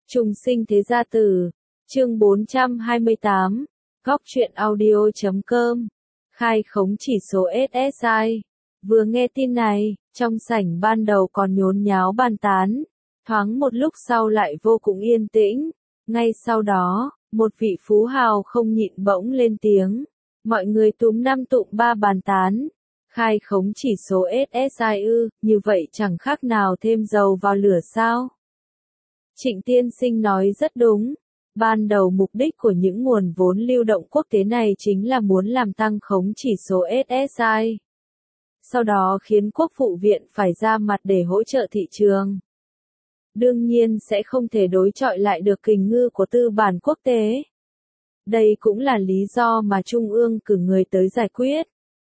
Trùng sinh thế gia tử, chương 428, góc truyện audio.com, khai khống chỉ số SSI. Vừa nghe tin này, trong sảnh ban đầu còn nhốn nháo bàn tán, thoáng một lúc sau lại vô cùng yên tĩnh. Ngay sau đó, một vị phú hào không nhịn bỗng lên tiếng, mọi người túm năm tụm ba bàn tán. Khai khống chỉ số SSI ư, như vậy chẳng khác nào thêm dầu vào lửa sao? Trịnh tiên sinh nói rất đúng. Ban đầu mục đích của những nguồn vốn lưu động quốc tế này chính là muốn làm tăng khống chỉ số SSI. Sau đó khiến Quốc vụ viện phải ra mặt để hỗ trợ thị trường. Đương nhiên sẽ không thể đối chọi lại được kình ngư của tư bản quốc tế. Đây cũng là lý do mà Trung ương cử người tới giải quyết.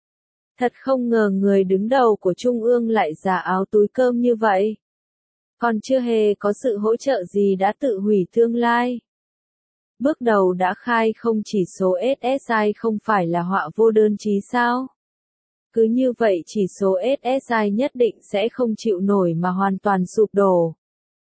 Thật không ngờ người đứng đầu của Trung ương lại giả áo túi cơm như vậy. Còn chưa hề có sự hỗ trợ gì đã tự hủy tương lai. Bước đầu đã khai không chỉ số SSI không phải là họa vô đơn chí sao? Cứ như vậy chỉ số SSI nhất định sẽ không chịu nổi mà hoàn toàn sụp đổ.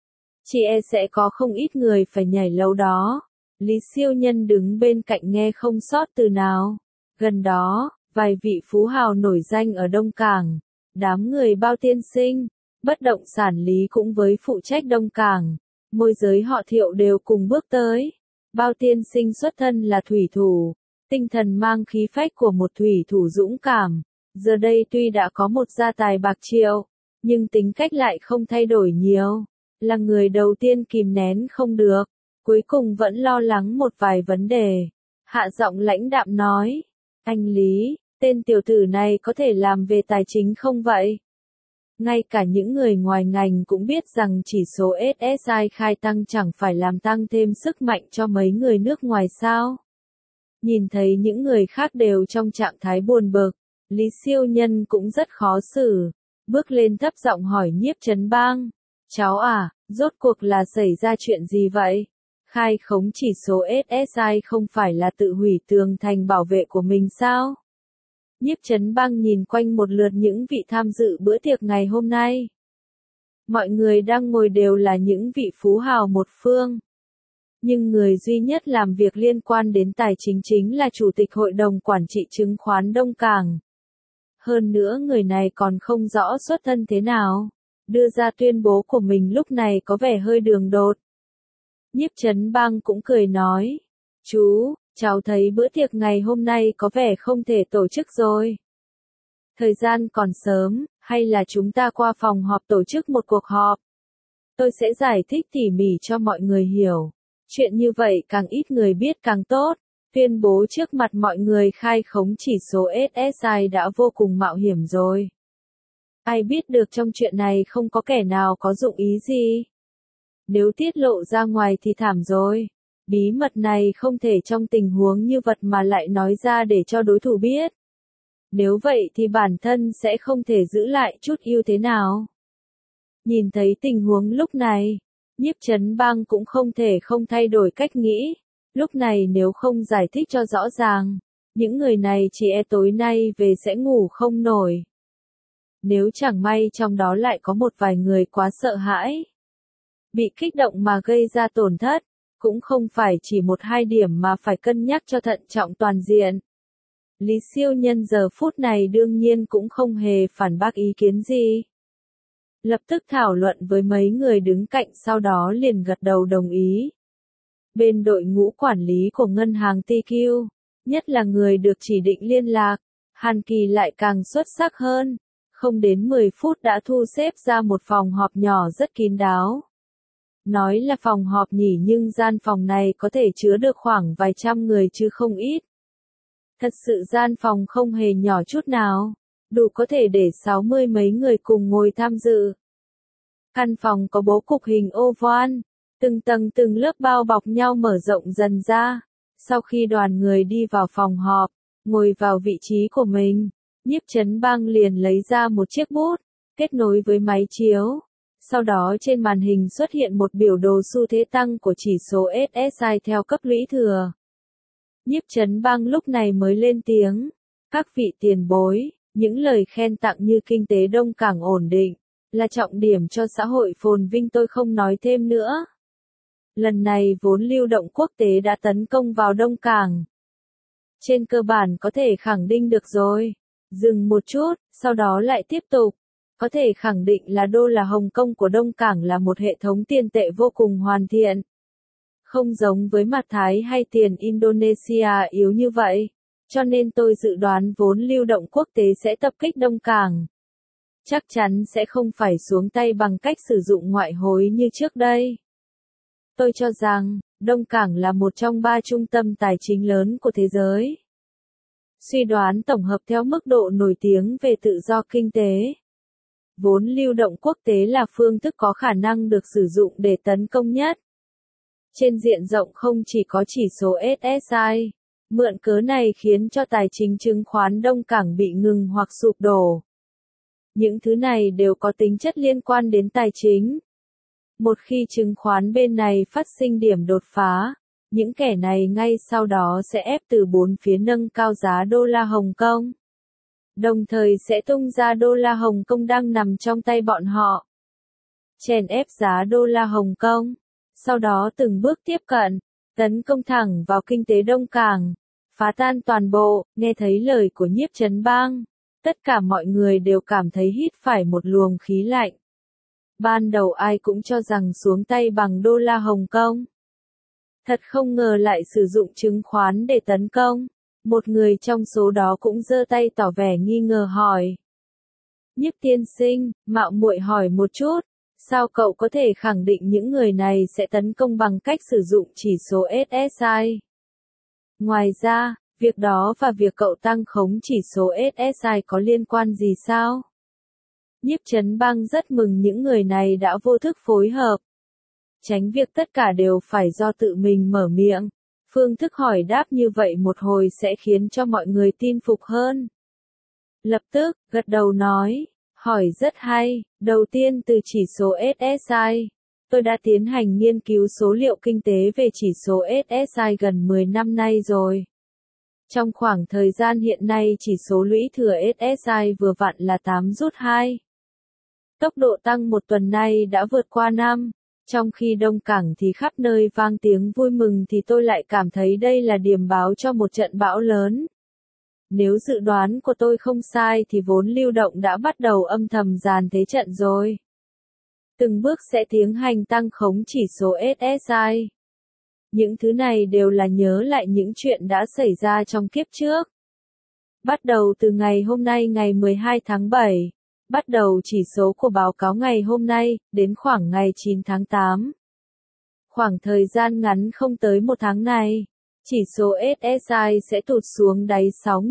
Chỉ e sẽ có không ít người phải nhảy lầu đó. Lý Siêu Nhân đứng bên cạnh nghe không sót từ nào. Gần đó, vài vị phú hào nổi danh ở Đông Cảng, đám người Bao tiên sinh, bất động sản Lý cũng với phụ trách Đông Cảng, môi giới họ Thiệu đều cùng bước tới. Bao tiên sinh xuất thân là thủy thủ, tinh thần mang khí phách của một thủy thủ dũng cảm, giờ đây tuy đã có một gia tài bạc triệu, nhưng tính cách lại không thay đổi nhiều, là người đầu tiên kìm nén không được, cuối cùng vẫn lo lắng một vài vấn đề. Hạ giọng lãnh đạm nói, anh Lý, tên tiểu tử này có thể làm về tài chính không vậy? Ngay cả những người ngoài ngành cũng biết rằng chỉ số SSI khai tăng chẳng phải làm tăng thêm sức mạnh cho mấy người nước ngoài sao. Nhìn thấy những người khác đều trong trạng thái buồn bực, Lý Siêu Nhân cũng rất khó xử, bước lên thấp giọng hỏi Nhiếp Chấn Bang, cháu à, rốt cuộc là xảy ra chuyện gì vậy? Khai khống chỉ số SSI không phải là tự hủy tường thành bảo vệ của mình sao? Nhiếp Chấn Bang nhìn quanh một lượt những vị tham dự bữa tiệc ngày hôm nay. Mọi người đang ngồi đều là những vị phú hào một phương. Nhưng người duy nhất làm việc liên quan đến tài chính chính là Chủ tịch Hội đồng Quản trị Chứng khoán Đông Cảng. Hơn nữa người này còn không rõ xuất thân thế nào. Đưa ra tuyên bố của mình lúc này có vẻ hơi đường đột. Nhiếp Chấn Bang cũng cười nói, chú, cháu thấy bữa tiệc ngày hôm nay có vẻ không thể tổ chức rồi. Thời gian còn sớm, hay là chúng ta qua phòng họp tổ chức một cuộc họp? Tôi sẽ giải thích tỉ mỉ cho mọi người hiểu. Chuyện như vậy càng ít người biết càng tốt. Tuyên bố trước mặt mọi người khai khống chỉ số SSI đã vô cùng mạo hiểm rồi. Ai biết được trong chuyện này không có kẻ nào có dụng ý gì. Nếu tiết lộ ra ngoài thì thảm rồi. Bí mật này không thể trong tình huống như vật mà lại nói ra để cho đối thủ biết. Nếu vậy thì bản thân sẽ không thể giữ lại chút ưu thế nào. Nhìn thấy tình huống lúc này, Nhiếp Chấn Bang cũng không thể không thay đổi cách nghĩ. Lúc này nếu không giải thích cho rõ ràng, những người này chỉ e tối nay về sẽ ngủ không nổi. Nếu chẳng may trong đó lại có một vài người quá sợ hãi, bị kích động mà gây ra tổn thất, cũng không phải chỉ một hai điểm mà phải cân nhắc cho thận trọng toàn diện. Lý Siêu Nhân giờ phút này đương nhiên cũng không hề phản bác ý kiến gì. Lập tức thảo luận với mấy người đứng cạnh sau đó liền gật đầu đồng ý. Bên đội ngũ quản lý của ngân hàng TQ, nhất là người được chỉ định liên lạc, Hàn Kỳ lại càng xuất sắc hơn. Không đến 10 phút đã thu xếp ra một phòng họp nhỏ rất kín đáo. Nói là phòng họp nhỉ nhưng gian phòng này có thể chứa được khoảng vài trăm người chứ không ít. Thật sự gian phòng không hề nhỏ chút nào, đủ có thể để 60 mấy người cùng ngồi tham dự. Căn phòng có bố cục hình oval, từng tầng từng lớp bao bọc nhau mở rộng dần ra. Sau khi đoàn người đi vào phòng họp, ngồi vào vị trí của mình, Nhiếp Chấn Bang liền lấy ra một chiếc bút, kết nối với máy chiếu. Sau đó trên màn hình xuất hiện một biểu đồ xu thế tăng của chỉ số SSI theo cấp lũy thừa. Nhiếp Chấn Bang lúc này mới lên tiếng, các vị tiền bối, những lời khen tặng như kinh tế Đông Cảng ổn định, là trọng điểm cho xã hội phồn vinh tôi không nói thêm nữa. Lần này vốn lưu động quốc tế đã tấn công vào Đông Cảng. Trên cơ bản có thể khẳng định được rồi. Dừng một chút, sau đó lại tiếp tục. Có thể khẳng định là đô la Hồng Kông của Đông Cảng là một hệ thống tiền tệ vô cùng hoàn thiện. Không giống với mặt Thái hay tiền Indonesia yếu như vậy. Cho nên tôi dự đoán vốn lưu động quốc tế sẽ tập kích Đông Cảng. Chắc chắn sẽ không phải xuống tay bằng cách sử dụng ngoại hối như trước đây. Tôi cho rằng, Đông Cảng là một trong 3 trung tâm tài chính lớn của thế giới. Suy đoán tổng hợp theo mức độ nổi tiếng về tự do kinh tế. Vốn lưu động quốc tế là phương thức có khả năng được sử dụng để tấn công nhất. Trên diện rộng không chỉ có chỉ số SSI, mượn cớ này khiến cho tài chính chứng khoán Đông Cảng bị ngừng hoặc sụp đổ. Những thứ này đều có tính chất liên quan đến tài chính. Một khi chứng khoán bên này phát sinh điểm đột phá, những kẻ này ngay sau đó sẽ ép từ bốn phía nâng cao giá đô la Hồng Kông. Đồng thời sẽ tung ra đô la Hồng Kông đang nằm trong tay bọn họ. Chèn ép giá đô la Hồng Kông. Sau đó từng bước tiếp cận, tấn công thẳng vào kinh tế Đông Cảng, phá tan toàn bộ. Nghe thấy lời của Nhiếp Chấn Bang, tất cả mọi người đều cảm thấy hít phải một luồng khí lạnh. Ban đầu ai cũng cho rằng xuống tay bằng đô la Hồng Kông. Thật không ngờ lại sử dụng chứng khoán để tấn công. Một người trong số đó cũng giơ tay tỏ vẻ nghi ngờ hỏi. Nhiếp tiên sinh, mạo muội hỏi một chút, sao cậu có thể khẳng định những người này sẽ tấn công bằng cách sử dụng chỉ số SSI? Ngoài ra, việc đó và việc cậu tăng khống chỉ số SSI có liên quan gì sao? Nhiếp Chấn Bang rất mừng những người này đã vô thức phối hợp. Tránh việc tất cả đều phải do tự mình mở miệng. Phương thức hỏi đáp như vậy một hồi sẽ khiến cho mọi người tin phục hơn. Lập tức, gật đầu nói, hỏi rất hay, đầu tiên từ chỉ số SSI. Tôi đã tiến hành nghiên cứu số liệu kinh tế về chỉ số SSI gần 10 năm nay rồi. Trong khoảng thời gian hiện nay chỉ số lũy thừa SSI vừa vặn là 8/2. Tốc độ tăng một tuần nay đã vượt qua 5. Trong khi Đông Cảng thì khắp nơi vang tiếng vui mừng thì tôi lại cảm thấy đây là điềm báo cho một trận bão lớn. Nếu dự đoán của tôi không sai thì vốn lưu động đã bắt đầu âm thầm dàn thế trận rồi. Từng bước sẽ tiến hành tăng khống chỉ số SSI. Những thứ này đều là nhớ lại những chuyện đã xảy ra trong kiếp trước. Bắt đầu từ ngày hôm nay ngày 12 tháng 7. Bắt đầu chỉ số của báo cáo ngày hôm nay, đến khoảng ngày 9 tháng 8. Khoảng thời gian ngắn không tới một tháng này, chỉ số SSI sẽ tụt xuống đáy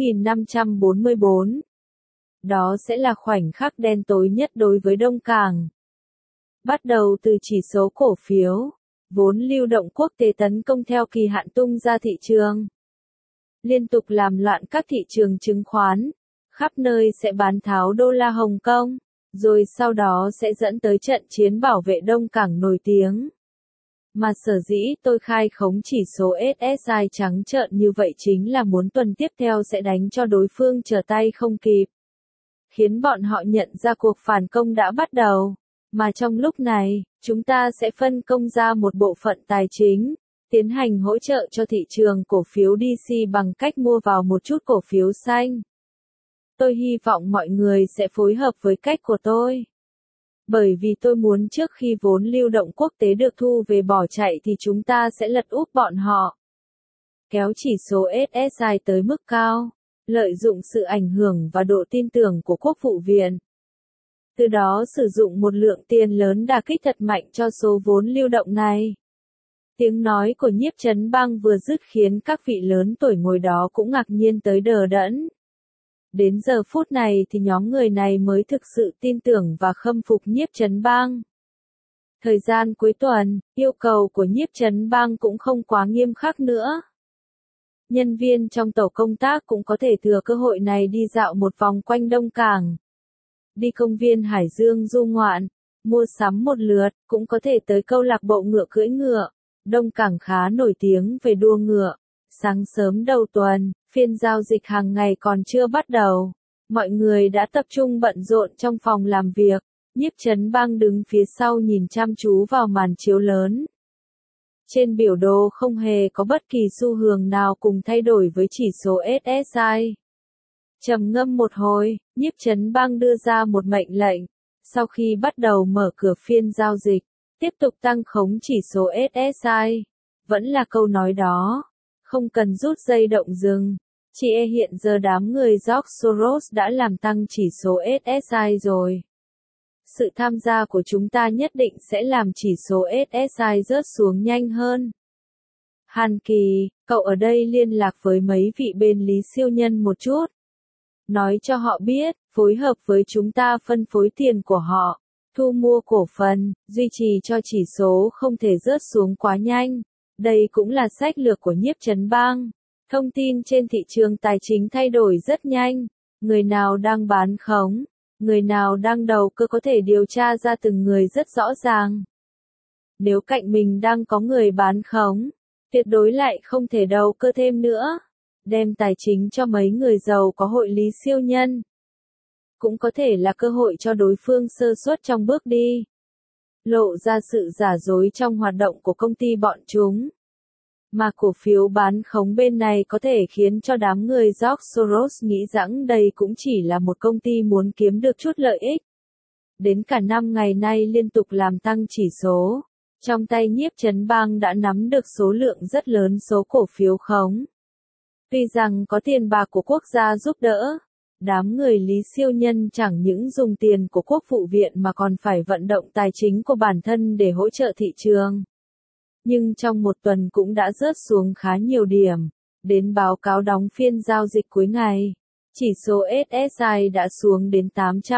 6.544. Đó sẽ là khoảnh khắc đen tối nhất đối với Đông Cảng. Bắt đầu từ chỉ số cổ phiếu, vốn lưu động quốc tế tấn công theo kỳ hạn tung ra thị trường. Liên tục làm loạn các thị trường chứng khoán. Khắp nơi sẽ bán tháo đô la Hồng Kông, rồi sau đó sẽ dẫn tới trận chiến bảo vệ Đông Cảng nổi tiếng. Mà sở dĩ tôi khai khống chỉ số SSI trắng trợn như vậy chính là muốn tuần tiếp theo sẽ đánh cho đối phương trở tay không kịp. Khiến bọn họ nhận ra cuộc phản công đã bắt đầu. Mà trong lúc này, chúng ta sẽ phân công ra một bộ phận tài chính, tiến hành hỗ trợ cho thị trường cổ phiếu DC bằng cách mua vào một chút cổ phiếu xanh. Tôi hy vọng mọi người sẽ phối hợp với cách của tôi. Bởi vì tôi muốn trước khi vốn lưu động quốc tế được thu về bỏ chạy thì chúng ta sẽ lật úp bọn họ. Kéo chỉ số SSI tới mức cao, lợi dụng sự ảnh hưởng và độ tin tưởng của Quốc vụ viện. Từ đó sử dụng một lượng tiền lớn đả kích thật mạnh cho số vốn lưu động này. Tiếng nói của Nhiếp Chấn Bang vừa dứt khiến các vị lớn tuổi ngồi đó cũng ngạc nhiên tới đờ đẫn. Đến giờ phút này thì nhóm người này mới thực sự tin tưởng và khâm phục Nhiếp Chấn Bang. Thời gian cuối tuần, yêu cầu của Nhiếp Chấn Bang cũng không quá nghiêm khắc nữa. Nhân viên trong tổ công tác cũng có thể thừa cơ hội này đi dạo một vòng quanh Đông Cảng. Đi công viên Hải Dương du ngoạn, mua sắm một lượt, cũng có thể tới câu lạc bộ ngựa cưỡi ngựa. Đông Cảng khá nổi tiếng về đua ngựa. Sáng sớm đầu tuần, phiên giao dịch hàng ngày còn chưa bắt đầu. Mọi người đã tập trung bận rộn trong phòng làm việc. Nhiếp Chấn Bang đứng phía sau nhìn chăm chú vào màn chiếu lớn. Trên biểu đồ không hề có bất kỳ xu hướng nào cùng thay đổi với chỉ số SSI. Trầm ngâm một hồi, Nhiếp Chấn Bang đưa ra một mệnh lệnh. Sau khi bắt đầu mở cửa phiên giao dịch, tiếp tục tăng khống chỉ số SSI. Vẫn là câu nói đó, không cần rút dây động rừng. Chị hiện giờ đám người George Soros đã làm tăng chỉ số SSI rồi. Sự tham gia của chúng ta nhất định sẽ làm chỉ số SSI rớt xuống nhanh hơn. Hàn Kỳ, cậu ở đây liên lạc với mấy vị bên Lý Siêu Nhân một chút. Nói cho họ biết, phối hợp với chúng ta phân phối tiền của họ, thu mua cổ phần, duy trì cho chỉ số không thể rớt xuống quá nhanh. Đây cũng là sách lược của Nhiếp Chấn Bang. Thông tin trên thị trường tài chính thay đổi rất nhanh. Người nào đang bán khống, người nào đang đầu cơ có thể điều tra ra từng người rất rõ ràng. Nếu cạnh mình đang có người bán khống, tuyệt đối lại không thể đầu cơ thêm nữa. Đem tài chính cho mấy người giàu có hội Lý Siêu Nhân. Cũng có thể là cơ hội cho đối phương sơ suất trong bước đi. Lộ ra sự giả dối trong hoạt động của công ty bọn chúng. Mà cổ phiếu bán khống bên này có thể khiến cho đám người George Soros nghĩ rằng đây cũng chỉ là một công ty muốn kiếm được chút lợi ích. Đến cả 5 ngày nay liên tục làm tăng chỉ số. Trong tay Nhiếp Chấn Bang đã nắm được số lượng rất lớn số cổ phiếu khống. Tuy rằng có tiền bạc của quốc gia giúp đỡ, đám người Lý Siêu Nhân chẳng những dùng tiền của quốc vụ viện mà còn phải vận động tài chính của bản thân để hỗ trợ thị trường. Nhưng trong một tuần cũng đã rớt xuống khá nhiều điểm. Đến báo cáo đóng phiên giao dịch cuối ngày, chỉ số SSI đã xuống đến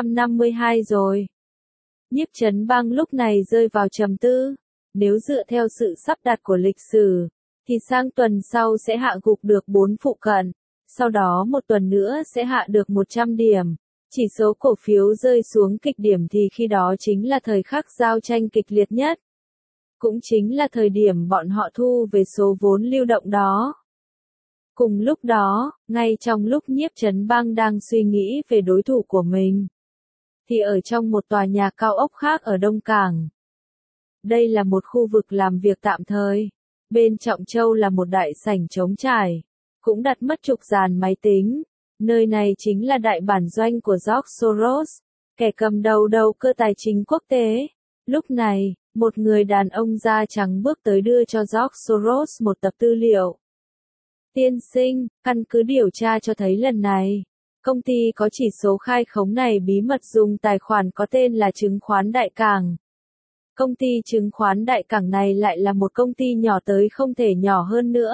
852 rồi. Nhiếp Chấn Bang lúc này rơi vào trầm tư. Nếu dựa theo sự sắp đặt của lịch sử, thì sang tuần sau sẽ hạ gục được 4 phụ cận. Sau đó một tuần nữa sẽ hạ được 100 điểm. Chỉ số cổ phiếu rơi xuống kịch điểm thì khi đó chính là thời khắc giao tranh kịch liệt nhất. Cũng chính là thời điểm bọn họ thu về số vốn lưu động đó. Cùng lúc đó, ngay trong lúc Nhiếp Chấn Bang đang suy nghĩ về đối thủ của mình, thì ở trong một tòa nhà cao ốc khác ở Đông Cảng. Đây là một khu vực làm việc tạm thời. Bên Trọng Châu là một đại sảnh trống trải. Cũng đặt mất chục dàn máy tính. Nơi này chính là đại bản doanh của George Soros, kẻ cầm đầu cơ tài chính quốc tế. Lúc này, một người đàn ông da trắng bước tới đưa cho George Soros một tập tư liệu. Tiên sinh, căn cứ điều tra cho thấy lần này, công ty có chỉ số khai khống này bí mật dùng tài khoản có tên là chứng khoán Đại Cảng. Công ty chứng khoán Đại Cảng này lại là một công ty nhỏ tới không thể nhỏ hơn nữa.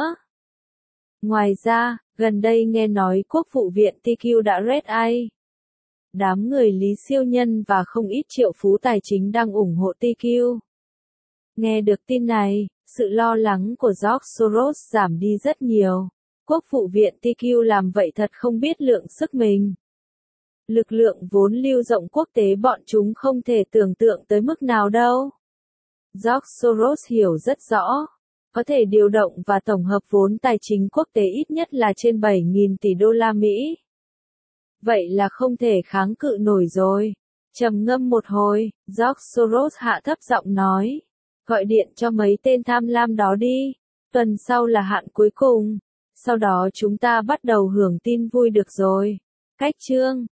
Ngoài ra, gần đây nghe nói Quốc vụ viện TQ đã Red Eye. Đám người Lý Siêu Nhân và không ít triệu phú tài chính đang ủng hộ TQ. Nghe được tin này, sự lo lắng của George Soros giảm đi rất nhiều. Quốc vụ viện TQ làm vậy thật không biết lượng sức mình. Lực lượng vốn lưu rộng quốc tế bọn chúng không thể tưởng tượng tới mức nào đâu. George Soros hiểu rất rõ, có thể điều động và tổng hợp vốn tài chính quốc tế ít nhất là trên 7.000 tỷ đô la Mỹ. Vậy là không thể kháng cự nổi rồi. Trầm ngâm một hồi, George Soros hạ thấp giọng nói, gọi điện cho mấy tên tham lam đó đi, tuần sau là hạn cuối cùng, sau đó chúng ta bắt đầu hưởng tin vui được rồi. Cách chương